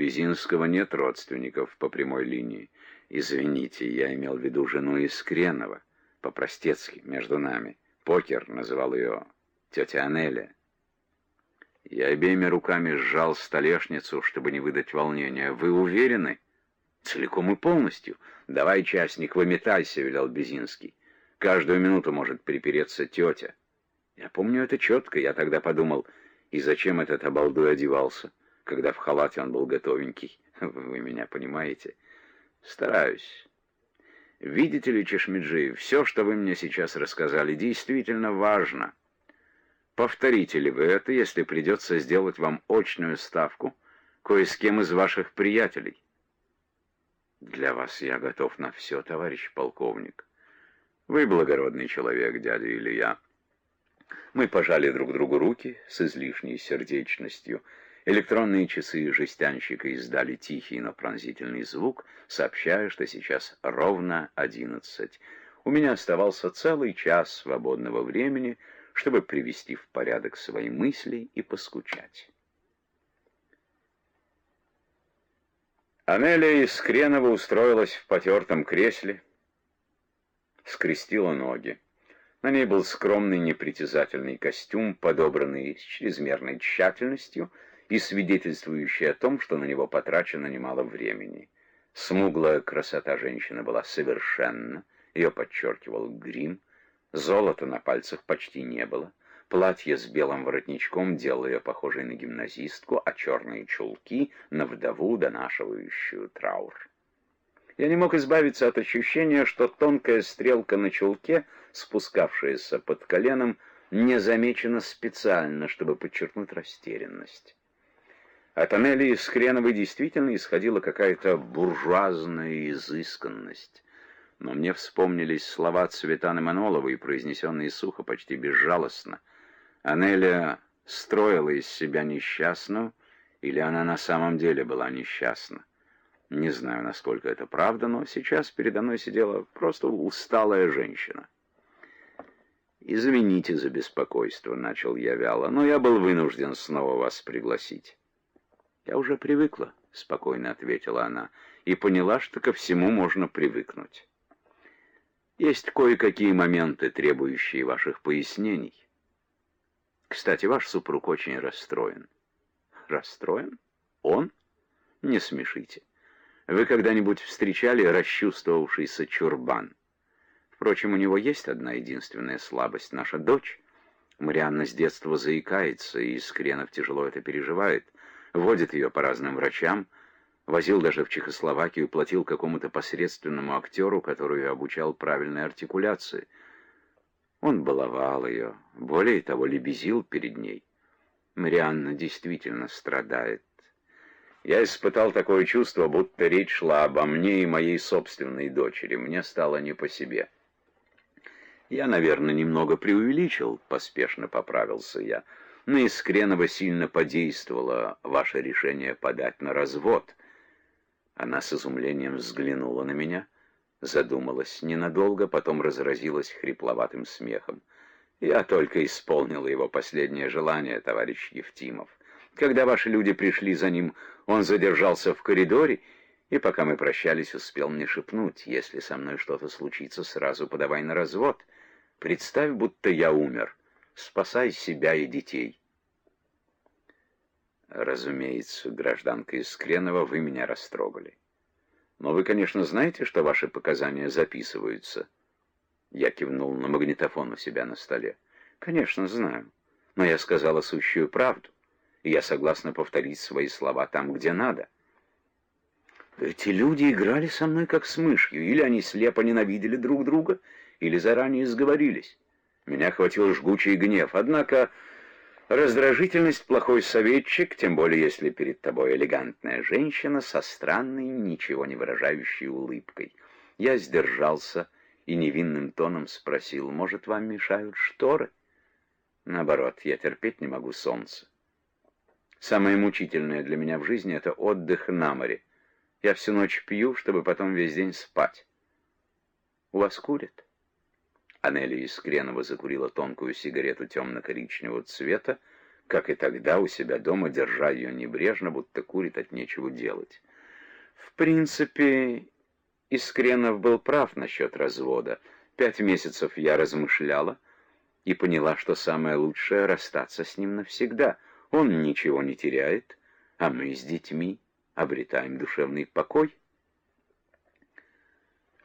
Безинского нет родственников по прямой линии. Извините, я имел в виду жену Искренова, по-простецки, между нами. Покер называл ее тетя Анеля. Я обеими руками сжал столешницу, чтобы не выдать волнения. «Вы уверены?» «Целиком и полностью. Давай, частник, выметайся», — велел Безинский. «Каждую минуту может припереться тетя». Я помню это четко. Я тогда подумал, и зачем этот обалдуй одевался, когда в халате он был готовенький? Вы меня понимаете? Стараюсь. Видите ли, Чешмеджи, все, что вы мне сейчас рассказали, действительно важно. Повторите ли вы это, если придется сделать вам очную ставку кое с кем из ваших приятелей? Для вас я готов на все, товарищ полковник. Вы благородный человек, дядя Илья. Мы пожали друг другу руки с излишней сердечностью. Электронные часы жестянщика издали тихий, но пронзительный звук, сообщая, что сейчас ровно 11. У меня оставался целый час свободного времени, чтобы привести в порядок свои мысли и поскучать. Анеля Искренова устроилась в потертом кресле, скрестила ноги. На ней был скромный непритязательный костюм, подобранный с чрезмерной тщательностью и свидетельствующий о том, что на него потрачено немало времени. Смуглая красота женщины была совершенна, ее подчеркивал грим, золота на пальцах почти не было, платье с белым воротничком делало ее похожей на гимназистку, а черные чулки — на вдову, донашивающую траур. Я не мог избавиться от ощущения, что тонкая стрелка на чулке, спускавшаяся под коленом, не замечена специально, чтобы подчеркнуть растерянность. От Анели Искреновой действительно исходила какая-то буржуазная изысканность. Но мне вспомнились слова Цветаны Маноловой, произнесенные сухо, почти безжалостно. Анеля строила из себя несчастную, или она на самом деле была несчастна. Не знаю, насколько это правда, но сейчас передо мной сидела просто усталая женщина. «Извините за беспокойство», — начал я вяло, — «но я был вынужден снова вас пригласить». «Я уже привыкла», — спокойно ответила она, — «и поняла, что ко всему можно привыкнуть. Есть кое-какие моменты, требующие ваших пояснений. Кстати, ваш супруг очень расстроен». «Расстроен? Он? Не смешите. Вы когда-нибудь встречали расчувствовавшийся чурбан? Впрочем, у него есть одна единственная слабость — наша дочь. Марианна с детства заикается, и Искренов тяжело это переживает. Водит ее по разным врачам, возил даже в Чехословакию, платил какому-то посредственному актеру, который ее обучал правильной артикуляции. Он баловал ее, более того, лебезил перед ней. Марианна действительно страдает. Я испытал такое чувство, будто речь шла обо мне и моей собственной дочери. Мне стало не по себе. Я, наверное, немного преувеличил, поспешно поправился я. На Искренова сильно подействовало ваше решение подать на развод. Она с изумлением взглянула на меня, задумалась ненадолго, потом разразилась хрипловатым смехом. Я только исполнил его последнее желание, товарищ Евтимов. Когда ваши люди пришли за ним, он задержался в коридоре, и пока мы прощались, успел мне шепнуть: если со мной что-то случится, сразу подавай на развод. Представь, будто я умер. Спасай себя и детей. Разумеется, гражданка Искренова, вы меня растрогали. Но вы, конечно, знаете, что ваши показания записываются. Я кивнул на магнитофон у себя на столе. Конечно, знаю. Но я сказала сущую правду, и я согласна повторить свои слова там, где надо. Эти люди играли со мной как с мышью, или они слепо ненавидели друг друга, или заранее сговорились. Меня охватил жгучий гнев, однако раздражительность — плохой советчик, тем более если перед тобой элегантная женщина со странной, ничего не выражающей улыбкой. Я сдержался и невинным тоном спросил: может, вам мешают шторы? Наоборот, я терпеть не могу солнце. Самое мучительное для меня в жизни — это отдых на море. Я всю ночь пью, чтобы потом весь день спать. У вас курят? Анеля Искренова закурила тонкую сигарету темно-коричневого цвета, как и тогда у себя дома, держа ее небрежно, будто курит от нечего делать. В принципе, Искренов был прав насчет развода. 5 месяцев я размышляла и поняла, что самое лучшее — расстаться с ним навсегда. Он ничего не теряет, а мы с детьми обретаем душевный покой.